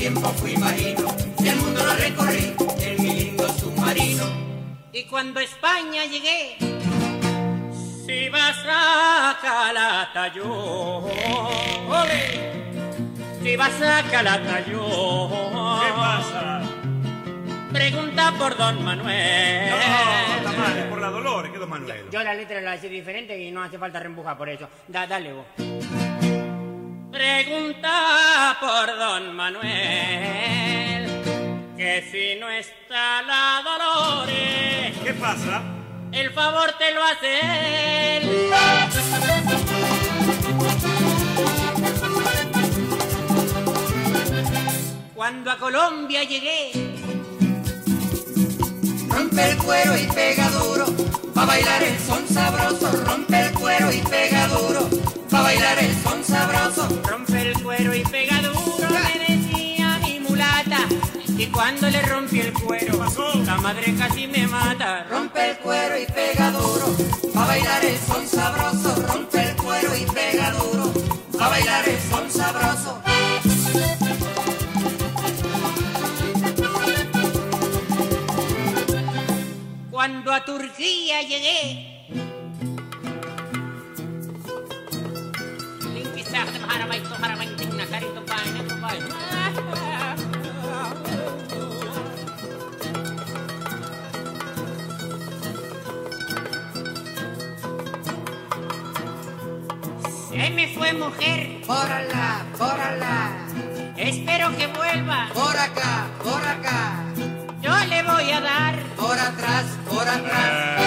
tiempo fui marino, y el mundo lo recorrí en mi lindo submarino. Y cuando a España llegué, si vas a Calatayud, ¡ole! Si vas a Calatayud, ¿qué pasa? Pregunta por Don Manuel. No, Tamales, por la Dolores, que Don Manuel. Yo la letra la hice diferente y no hace falta reempujar por eso. Dale vos. Pregunta por Don Manuel, que si no está la Dolores, ¿qué pasa? El favor te lo hace él. Cuando a Colombia llegué, rompe el cuero y pega duro, pa' bailar el son sabroso. Rompe el cuero y pega duro, pa' bailar el son sabroso. Rompe el cuero y pega duro, me decía mi mulata. Y cuando le rompí el cuero, la madre casi me mata. Rompe el cuero y pega duro, pa' bailar el son sabroso. Rompe el cuero y pega duro, pa' bailar el son sabroso. Cuando a Turquía llegué, se me fue mujer, por allá, espero que vuelva, por acá, yo le voy a dar, por atrás, por atrás.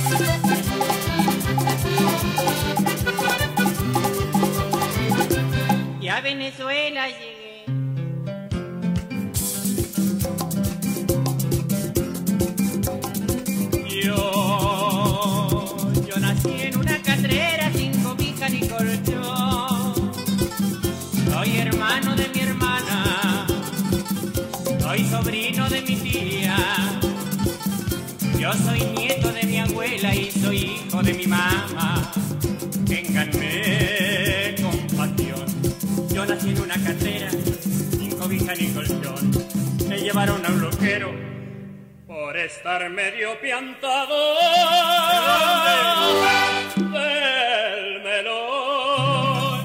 Y a Venezuela llegué. Yo nací en una catrera sin cobija ni colchón. Soy hermano de mi hermana, soy sobrino de mi tía. Yo soy nieto de mi abuela y soy hijo de mi mamá. Ténganme compasión. Yo nací en una cartera, sin cobija ni colchón. Me llevaron a un loquero por estar medio piantado del melón.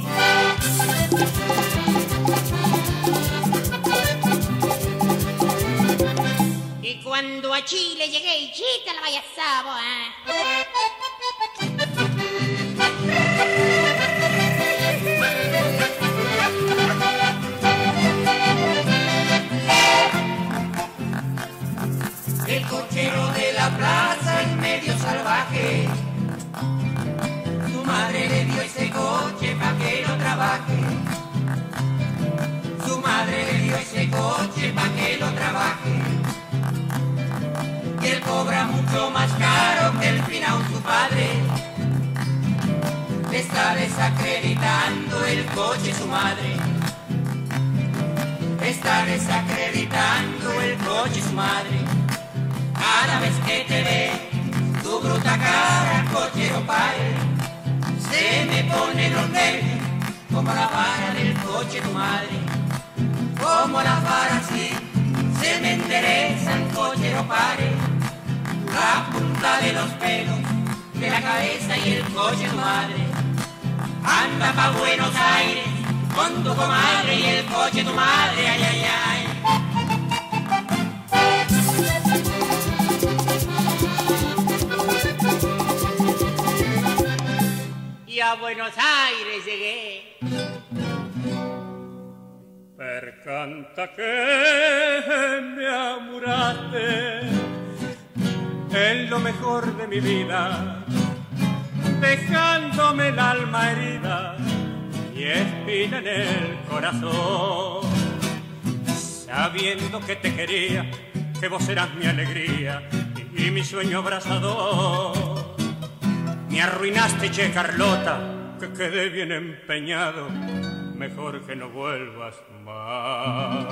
Y cuando a Chile llegué, y chita la vaya sabo, El cochero de la plaza es medio salvaje. Su madre le dio ese coche pa' que lo trabaje. Su madre le dio ese coche pa' que lo trabaje. Y él cobra mucho más caro que el finao su padre. Le está desacreditando el coche su madre. Está desacreditando el coche su madre. Cada vez que te ve, tu bruta cara, cochero padre, se me ponen los nervios como la vara del coche tu madre. Como la vara así, se me enderezan, cochero padre, la punta de los pelos de la cabeza y el coche tu madre. Anda pa' Buenos Aires con tu comadre y el coche tu madre, ay, ay, ay. Y a Buenos Aires llegué. Per canta que me amuraste en lo mejor de mi vida, dejándome el alma herida y espina en el corazón, sabiendo que te quería, que vos eras mi alegría y mi sueño abrazador. Me arruinaste, che Carlota, que quedé bien empeñado, mejor que no vuelvas más.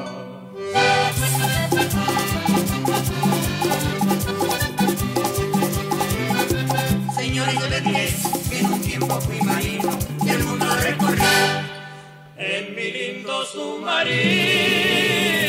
Señores, yo les diré que en un tiempo fui marino y el mundo lo recorrí en mi lindo submarino.